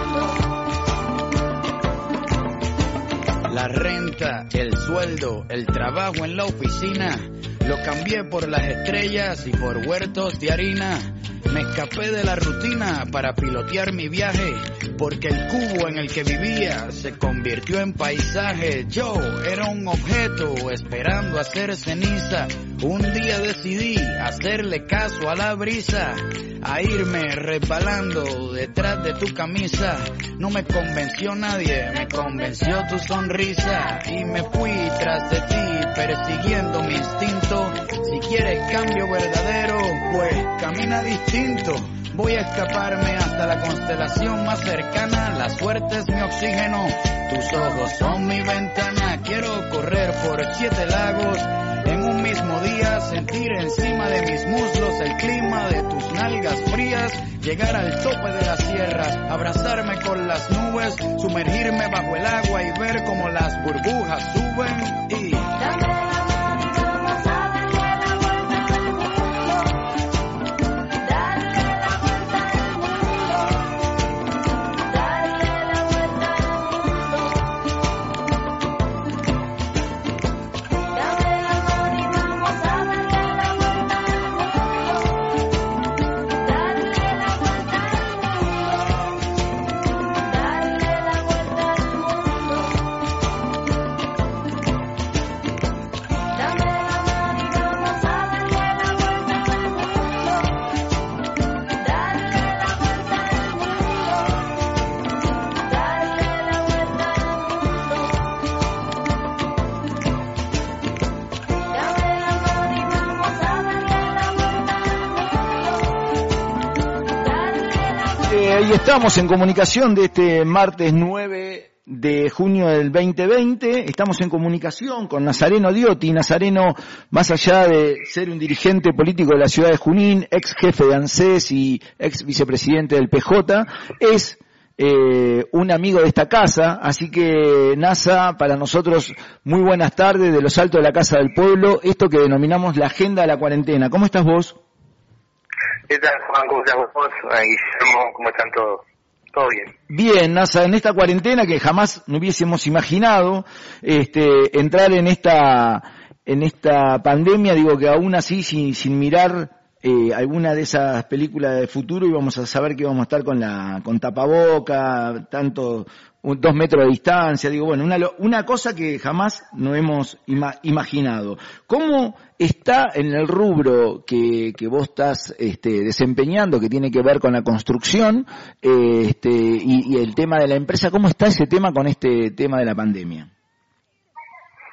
mundo. La renta, el sueldo, el trabajo en la oficina, lo cambié por las estrellas y por huertos de harina. Me escapé de la rutina para pilotear mi viaje, porque el cubo en el que vivía se convirtió en paisaje. Yo era un objeto esperando a ser ceniza. Un día decidí hacerle caso a la brisa, a irme resbalando detrás de tu camisa. No me convenció nadie, me convenció tu sonrisa. Y me fui tras de ti, persiguiendo mi instinto. Si quieres cambio verdadero, pues camina distinto. Voy a escaparme hasta la constelación más cercana. La suerte es mi oxígeno, tus ojos son mi ventana. Quiero correr por siete lagos en un mismo día, sentir encima de mis muslos el clima de tus nalgas frías, llegar al tope de las sierras, abrazarme con las nubes, sumergirme bajo el agua y ver cómo las burbujas suben y... Dame la mano y vamos a darle la vuelta al mundo. Darle la vuelta al mundo. Darle la vuelta al mundo. Dame la mano y vamos a darle la vuelta al mundo. Darle la vuelta al mundo. Darle la vuelta al mundo. Dame la mano y vamos a darle la vuelta al mundo. Darle la vuelta al mundo. Darle la vuelta al mundo. Dame la mano y vamos a darle la vuelta al mundo. Eh, ahí estamos en comunicación de este martes nueve de junio del veinte veinte. Estamos en comunicación con Nazareno Diotti. Nazareno, más allá de ser un dirigente político de la ciudad de Junín, ex jefe de ANSES y ex vicepresidente del P J, es eh, un amigo de esta casa. Así que, Nasa, para nosotros, muy buenas tardes de los altos de la Casa del Pueblo, esto que denominamos la agenda de la cuarentena. ¿Cómo estás vos? ¿Qué tal, Juan? ¿Cómo estás vos? Ahí, ¿cómo están todos? Todo bien. Bien, Nasa, en esta cuarentena que jamás no hubiésemos imaginado, este, entrar en esta, en esta pandemia, digo que aún así, sin, sin mirar eh, alguna de esas películas de futuro, íbamos a saber que íbamos a estar con la, con tapaboca, tanto, un, dos metros de distancia, digo, bueno, una, una cosa que jamás no hemos ima, imaginado. ¿Cómo está en el rubro que, que vos estás este, desempeñando, que tiene que ver con la construcción eh, este, y, y el tema de la empresa? ¿Cómo está ese tema con este tema de la pandemia?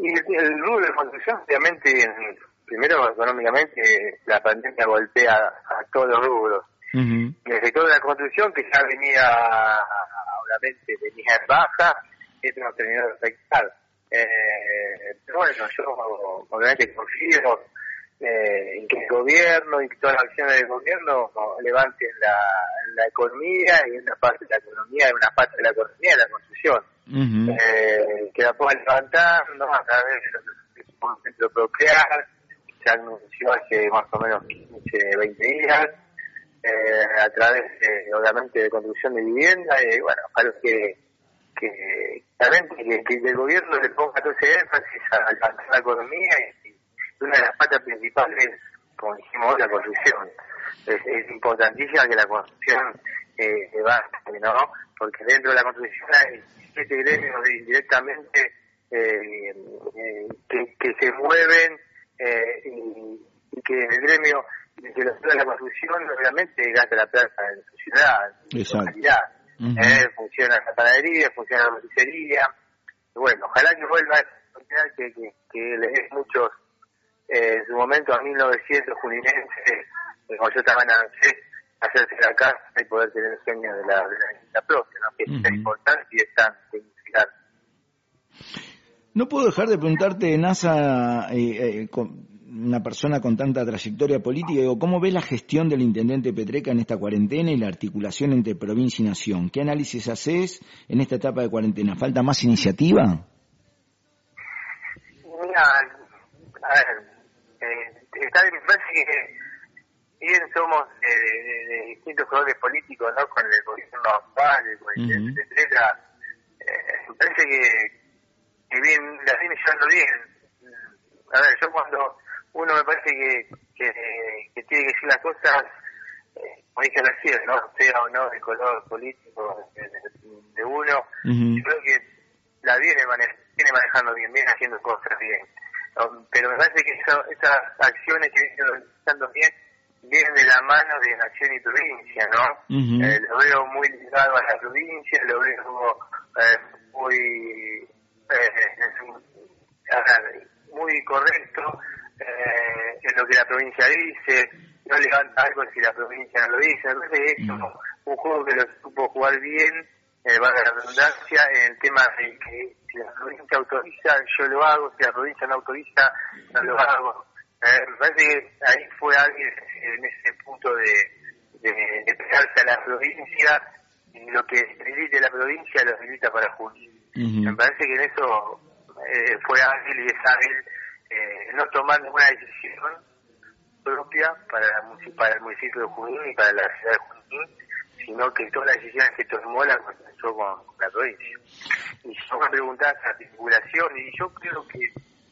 Y el, el rubro de construcción, obviamente, primero económicamente, la pandemia golpea a todos los rubros. Uh-huh. Y el sector de la construcción, que ya venía, obviamente, venía en baja, esto nos terminó de afectar. Eh, pero bueno, yo obviamente confío eh, en que el gobierno y todas las acciones del gobierno levanten la, la economía, y una parte de la economía, y una parte de la economía de la construcción. Uh-huh. Eh, que la puedan levantar, ¿no? A través de lo que es un centro procrear, se anunció hace más o menos quince, veinte días, eh, a través de, obviamente, de construcción de vivienda, y bueno, para que que realmente que, que el gobierno le ponga todo ese énfasis a levantar la economía, y, y una de las patas principales, como dijimos, la construcción. Es, es importantísima que la construcción eh, avance, ¿no? Porque dentro de la construcción hay siete gremios directamente eh, eh, que, que se mueven eh, y, y que el gremio que lo de la construcción realmente gasta la plata en su ciudad, en su calidad. Uh-huh. Eh, funciona la panadería, funciona la roticería. Bueno, ojalá que vuelva a esa que, que, que le dé muchos, eh, en su momento, a mil novecientos juninenses, como yo también avancé, hacerse la casa y poder tener el sueño de la, de la, de la propia, ¿no? Que uh-huh. es tan importante y es tan significante. No puedo dejar de preguntarte, Nasa, eh, eh, con una persona con tanta trayectoria política, digo, ¿cómo ves la gestión del intendente Petreca en esta cuarentena y la articulación entre provincia y nación? ¿Qué análisis haces en esta etapa de cuarentena? ¿Falta más iniciativa? Mira, a ver, eh, está bien, me parece que bien somos de, de, de distintos colores políticos, ¿no? Con el gobierno actual, con el intendente uh-huh. Petreca, eh, me parece que, que bien, la viene llevando bien. A ver, yo cuando uno me parece que, que, que tiene que decir las cosas, eh, como dije recién, ¿no? Sea o no el color político de, de, de uno, uh-huh. yo creo que la viene, mane- viene manejando bien, viene haciendo cosas bien. Um, pero me parece que eso, esas acciones que vienen realizando bien, vienen de la mano de nación y provincia, ¿no? Uh-huh. Eh, lo veo muy ligado a la provincia, lo veo eh, muy, eh, muy correcto. Eh, en lo que la provincia dice, no levanta algo si la provincia no lo dice. Entonces es como un juego que lo supo jugar bien, eh, valga la redundancia, en el tema de que si la provincia autoriza, yo lo hago, si la provincia no autoriza, no lo hago. Eh, me parece que ahí fue alguien en ese punto de, de, de pegarse a la provincia, y lo que habilite la provincia lo habilita para Junín. Uh-huh. Me parece que en eso eh, fue ágil y es ágil. Eh, no tomar ninguna decisión propia para, la, para el municipio de Junín y para la ciudad de Junín, sino que todas las decisiones que tomó las consensuó con, con la provincia. Y yo me preguntaba esa articulación, y yo creo que,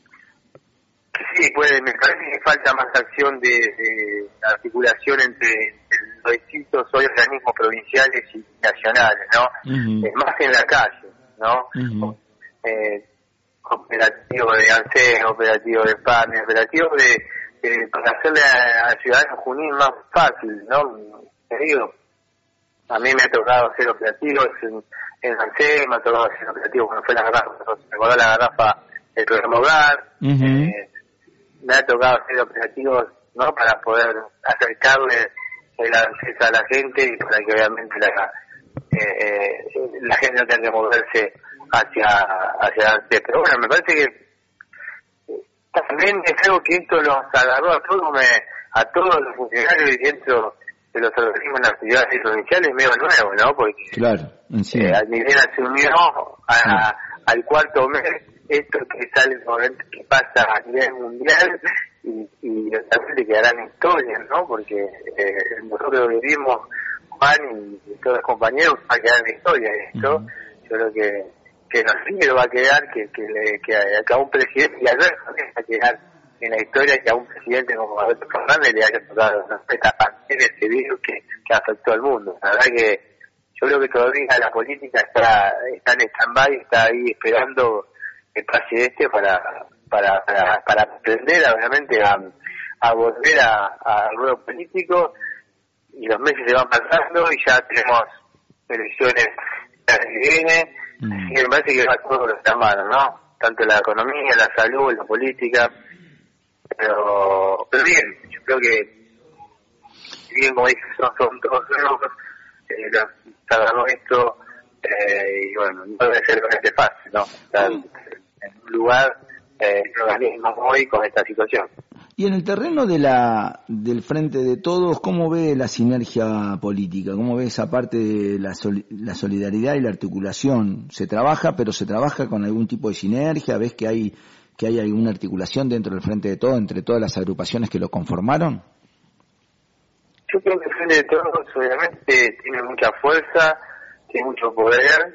que sí, puede, me parece que falta más acción de, de articulación entre, entre los distintos organismos provinciales y nacionales, ¿no? Uh-huh. Eh, más en la calle, ¿no? Uh-huh. Eh, operativo de ANSES, operativo de P A M, operativo de, de para hacerle a, a Ciudadanos Junín más fácil, ¿no? Te digo, a mí me ha tocado hacer operativos en, en ANSES, me ha tocado hacer operativos cuando fue la garrafa, me acordó la garrafa del programa Hogar, uh-huh. eh, me ha tocado hacer operativos, ¿no? Para poder acercarle el ANSES a la gente y para que obviamente la, eh, eh, la gente no tenga que moverse hacia hacia adelante. Pero bueno, me parece que también es algo que esto los agarró a todos, me, a todos los funcionarios dentro de los organismos nacionales y provinciales medio nuevo, ¿no? Porque claro, sí. eh, al nivel asumió a, sí. a, al cuarto mes esto que sale que pasa a nivel mundial y, y realmente quedarán historias, ¿no? Porque eh, nosotros vivimos, Juan y, y todos los compañeros, va a quedar en historia esto. Uh-huh. Yo creo que que no sí va a quedar, que que, le, que, a, que a un presidente, y a ver, va a quedar en la historia que a un presidente como Alberto Fernández le haya tocado esta pandemia, este virus que, que afectó al mundo. La verdad que yo creo que todavía la política está, está en stand-by, está ahí esperando que pase este para para para, para aprender obviamente a, a volver a, a ruedo político, y los meses se van pasando y ya tenemos elecciones que viene. Mm. Así que me parece que va todo los hermanos, ¿no? tanto la economía, la salud, la política, pero, pero bien, yo creo que, bien como dije, son, son todos nuevos, eh, se agarró esto, eh, y bueno, no debe ser realmente fácil, ¿no? Estar en un lugar, eh, un organismo hoy con esta situación. Y en el terreno de la del Frente de Todos, ¿cómo ve la sinergia política? ¿Cómo ve esa parte de la, sol, la solidaridad y la articulación? ¿Se trabaja, pero se trabaja con algún tipo de sinergia? ¿Ves que hay que hay alguna articulación dentro del Frente de Todos entre todas las agrupaciones que lo conformaron? Yo creo que el Frente de Todos obviamente tiene mucha fuerza, tiene mucho poder,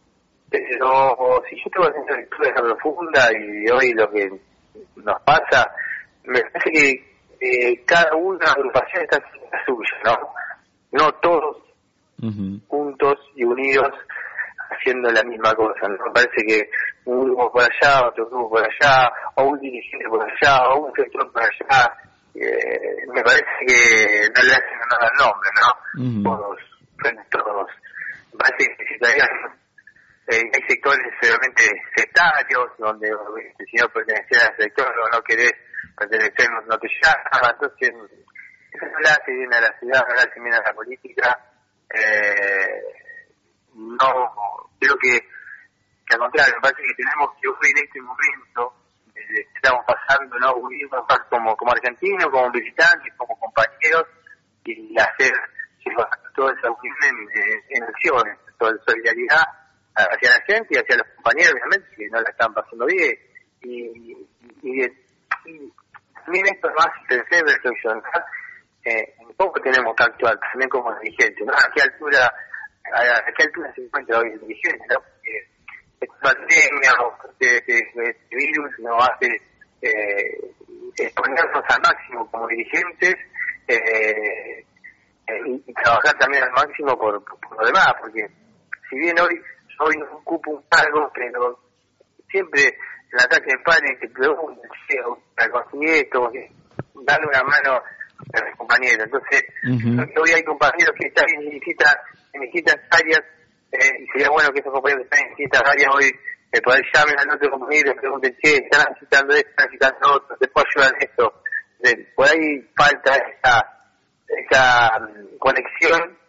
pero si yo tengo que hacer una lectura profunda y hoy lo que nos pasa, me parece que eh, cada una de las agrupaciones está haciendo la suya, ¿no? No todos uh-huh. juntos y unidos haciendo la misma cosa, ¿no? Me parece que un grupo por allá, otro grupo por allá, o un dirigente por allá, o un sector por allá, eh, me parece que no le hacen nada al nombre, ¿no? Uh-huh. Todos, todos, me parece que necesitarían, eh, hay sectores realmente sectarios, donde si no pertenecer al sector o no querés pertenecer no, no te llama, entonces eso no le hace bien a la ciudad, no le hace bien a la política, eh, no, creo que, que al contrario, me parece que tenemos que hoy en este momento eh, estamos pasando, ¿no? Unirnos como, como argentinos, como visitantes, como compañeros, y hacer llevar toda esa unión en, en acciones, toda la solidaridad hacia la gente y hacia los compañeros, obviamente, que no la están pasando bien, y, y, y también esto nos hace pensar, reflexionar, eh, un poco tenemos que actuar también como dirigentes, ¿no? ¿A qué altura, a, a qué altura se encuentra hoy el dirigente, ¿no? Porque esta pandemia o este, este, este virus nos hace eh, exponernos al máximo como dirigentes eh, eh, y, y trabajar también al máximo por, por, por lo demás, porque si bien hoy hoy no ocupo un cargo, pero siempre el ataque de padre te pregunta, para conseguir esto, darle una mano a los compañeros. Entonces, uh-huh. hoy hay compañeros que están en distintas, en distintas áreas, eh, y sería bueno que esos compañeros que están en distintas áreas hoy, eh, por ahí llamen al otro compañero y le pregunten, che, están necesitando esto, están necesitando otro, ¿te puedo ayudar en esto? Eh, por ahí falta esa, esa um, conexión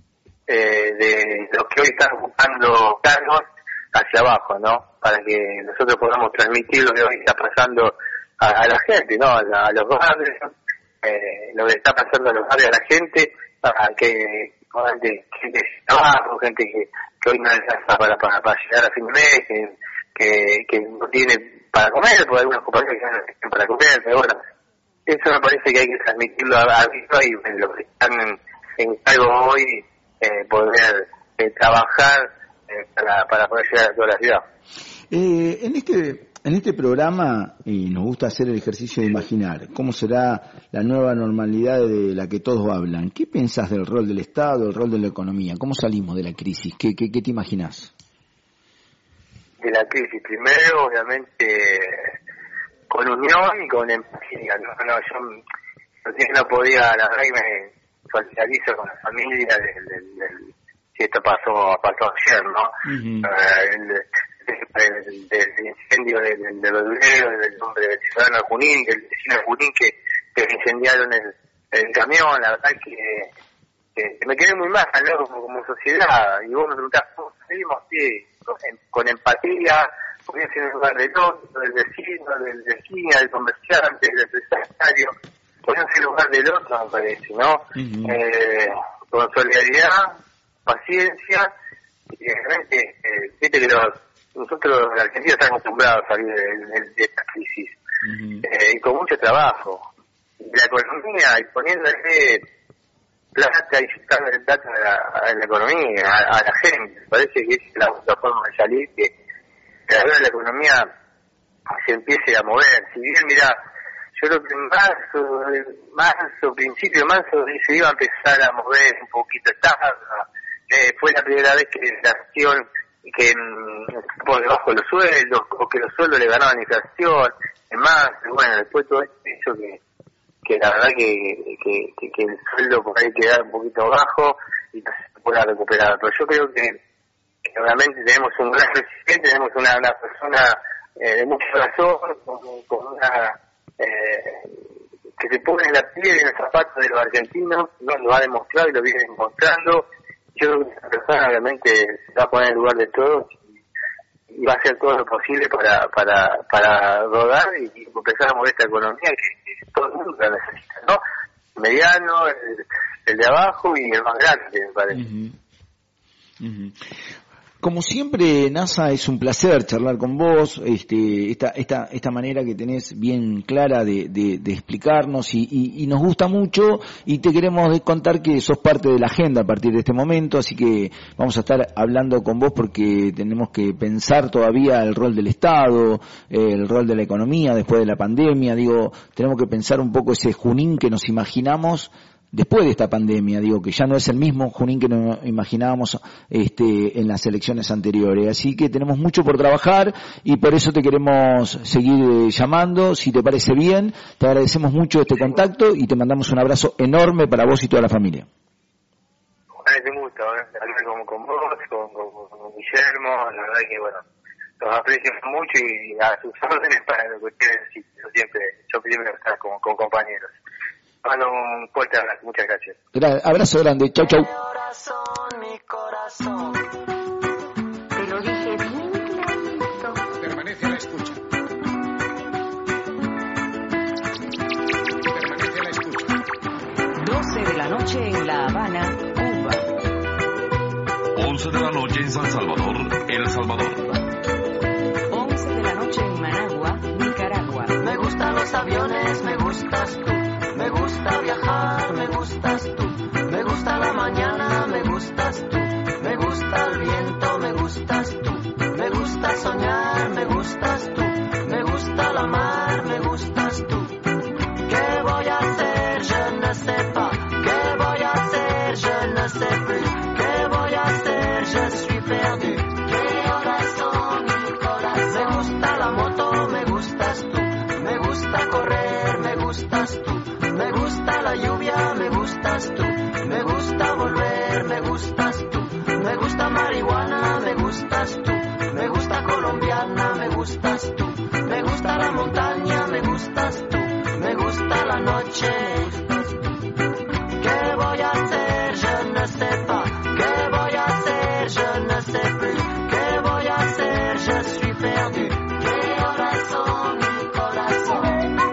Eh, de los que hoy están ocupando cargos hacia abajo, ¿no? Para que nosotros podamos transmitir lo que hoy está pasando a, a la gente, ¿no? A, la, a los barrios, eh, lo que está pasando a los barrios, a la gente, para que gente, gente de trabajo, gente que, que hoy no alcanza para, para, para llegar a fin de mes, que, que, que no tiene para comer, porque algunos compañeros que no tienen para comer, pero bueno, eso me parece que hay que transmitirlo a, a y en lo que están en, en cargo hoy, Eh, poder eh, trabajar eh, para, para poder llegar a toda la ciudad. Eh, en este en este programa eh, nos gusta hacer el ejercicio de imaginar cómo será la nueva normalidad de la que todos hablan. ¿Qué pensás del rol del Estado, del rol de la economía? ¿Cómo salimos de la crisis? ¿Qué, qué, qué te imaginás? De la crisis, primero, obviamente, con unión y con empatía. No, no, yo no, no podía, la verdad que me solidarizo con la familia del, del, del si esto pasó pasó ayer, ¿no? Uh-huh. Uh, el, el, del incendio del, del, del Odulero, del hombre del ciudadano de Junín, del vecino de Junín que, que incendiaron el, el camión, la verdad que, que me quedé muy mal, ¿no? Como, como sociedad, y vos me preguntás cómo salimos, sí, con, con empatía, podía ser en lugar del otro, del vecino, del vecino, del comerciante, del empresario, podemos ser lugar del otro, me parece, ¿no? Uh-huh. Eh, con solidaridad, paciencia, y realmente, eh, viste que los, nosotros en Argentina estamos acostumbrados a salir de, de, de esta crisis, uh-huh. eh, y con mucho trabajo. La economía, y poniéndole plata y sacando plata a la, a la economía, a, a la gente, me parece que es la única forma de salir, que, que la, la economía se empiece a mover. Si bien, mirá, yo creo que en marzo, marzo, principio de marzo, se iba a empezar a mover un poquito. Estaba, eh, fue la primera vez que la inflación, que mm, por debajo de los sueldos, o que los sueldos le ganaban la inflación, en marzo, bueno, después todo esto hizo que, que la verdad que, que, que, que el sueldo por ahí quedara un poquito bajo y no se pueda recuperar. Pero yo creo que, que realmente tenemos un gran presidente, tenemos una, una persona eh, de mucha razón, con, con una eh, que se pone en la piel y en el zapato de los argentinos, no lo ha demostrado y lo viene demostrando. Yo creo que esa persona realmente se va a poner en el lugar de todos y, y va a hacer todo lo posible para para para rodar y, y empezar a mover esta economía que, que todo el mundo la necesita, ¿no? El mediano, el, el de abajo y el más grande, me parece. Uh-huh. Uh-huh. Como siempre, NASA, es un placer charlar con vos, este, esta, esta, esta manera que tenés bien clara de, de, de explicarnos y, y, y nos gusta mucho y te queremos contar que sos parte de la agenda a partir de este momento, así que vamos a estar hablando con vos porque tenemos que pensar todavía el rol del Estado, el rol de la economía después de la pandemia, digo, tenemos que pensar un poco ese Junín que nos imaginamos después de esta pandemia, digo que ya no es el mismo Junín que nos imaginábamos este, en las elecciones anteriores, así que tenemos mucho por trabajar y por eso te queremos seguir eh, llamando, si te parece bien, te agradecemos mucho este contacto y te mandamos un abrazo enorme para vos y toda la familia. Bueno, me gusta hablar con, con vos, con, con, con Guillermo, la verdad que bueno, los aprecio mucho y a sus órdenes para lo que ustedes necesiten, yo siempre, yo primero estar con, con compañeros. Mando un fuerte abrazo, muchas gracias. Gra- abrazo grande, chau chau. Corazón, mi corazón. Te lo dije bien clarito. Permanece a la escucha. Permanece a la escucha. doce de la noche en La Habana, Cuba. once de la noche en San Salvador, El Salvador. once de la noche en Managua, Nicaragua. Me gustan los aviones, me gustas tú. Me gusta viajar, me gustas tú. Me gusta la mañana, me gustas tú. Me gusta el viento, me gustas tú. Me gusta soñar, me gustas tú. Me gusta la mar, me gustas tú. ¿Qué voy a hacer? Je ne sais pas. ¿Qué voy a hacer? Je ne sais plus. ¿Qué voy a hacer? Je suis perdu. ¿Qué corazón, mi corazón? Me gusta la moto, me gustas tú. Me gusta correr, me gustas tú. Me gusta la lluvia, me gustas tú. Me gusta volver, me gustas tú. Me gusta marihuana, me gustas tú. Me gusta colombiana, me gustas tú. Me gusta la montaña, me gustas tú. Me gusta la noche. ¿Qué voy a hacer? Je ne sais pas. ¿Qué voy a hacer? Je ne sais plus. ¿Qué voy a hacer? Je suis perdu. ¿Qué corazón, mi corazón?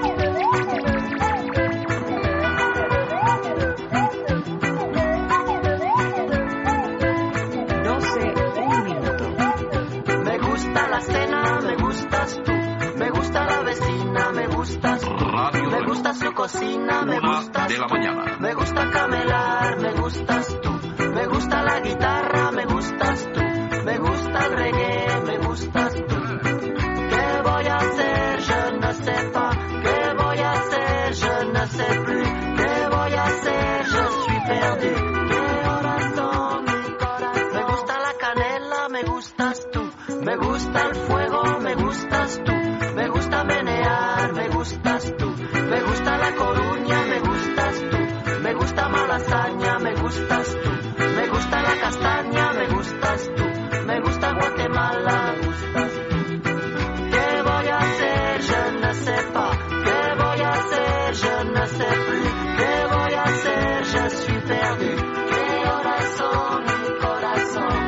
La cena, me gustas tú. Me gusta la vecina, me gustas tú. Radio me gusta su cocina, me Una gustas de la tú. mañana. Me gusta camelar, me gustas tú. Me gusta la guitarra, me gustas tú. Me gusta el reggae, me gustas tú. ¿Qué voy a hacer? Je ne sais pas. ¿Qué voy a hacer? Je ne sais plus. ¿Qué voy a hacer? Je suis perdu. ¿Qué corazón, mi corazón? Me gusta la canela, me gustas tú. Me gusta el fuego, me gustas tú. Me gusta menear, me gustas tú. Me gusta la Coruña, me gustas tú. Me gusta Malasaña, me gustas tú. Me gusta la castaña, me gustas tú. Me gusta Guatemala, me gustas tú. ¿Qué voy a hacer? Je ne sais pas. ¿Qué voy a hacer? Je ne sais plus. ¿Qué voy a hacer? Je suis perdu. ¿Qué corazón, mi corazón?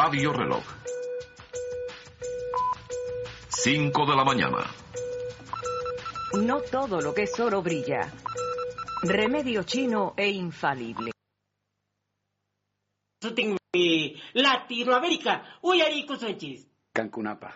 Radio Reloj. Cinco de la mañana. No todo lo que es oro brilla. Remedio chino e infalible. Latinoamérica, Uyarico Sánchez. Cancunapa.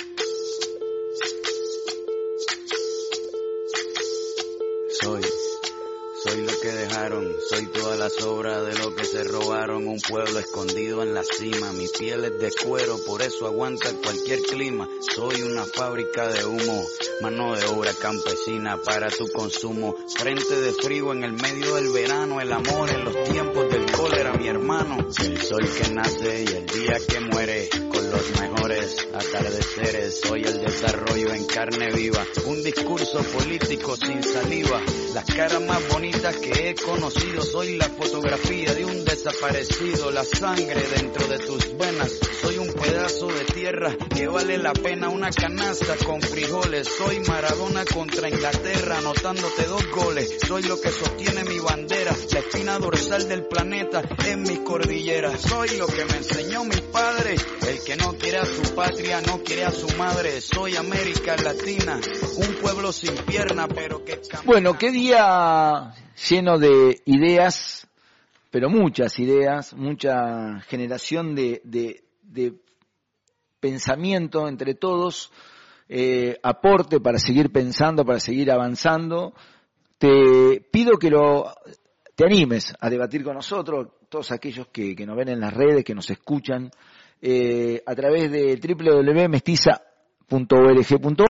Soy, soy lo que dejaron, soy toda la sobra de lo que se robaron, un pueblo escondido en la cima, mi piel es de cuero, por eso aguanta cualquier clima, soy una fábrica de humo, mano de obra campesina para tu consumo, frente de frío en el medio del verano, el amor en los tiempos del cólera, mi hermano, el sol que nace y el día que muere, con los mejores atardeceres, soy el desarrollo en carne viva, un discurso político sin saliva, las caras más bonitas que he conocido, soy la fotografía de un desaparecido, la sangre dentro de tus venas, soy un pedazo de tierra que vale la pena una canasta con frijoles, soy Maradona contra Inglaterra anotándote dos goles, soy lo que sostiene mi bandera, la espina dorsal del planeta en mi cordillera, soy lo que me enseñó mi padre, el que no quiere a su patria no quiere a su madre, soy América Latina, un pueblo sin pierna pero que camina. Bueno, qué día lleno de ideas, pero muchas ideas, mucha generación de, de, de pensamiento entre todos, eh, aporte para seguir pensando, para seguir avanzando. Te pido que lo te animes a debatir con nosotros, todos aquellos que, que nos ven en las redes, que nos escuchan, eh, a través de doble u doble u doble u punto mestiza punto org punto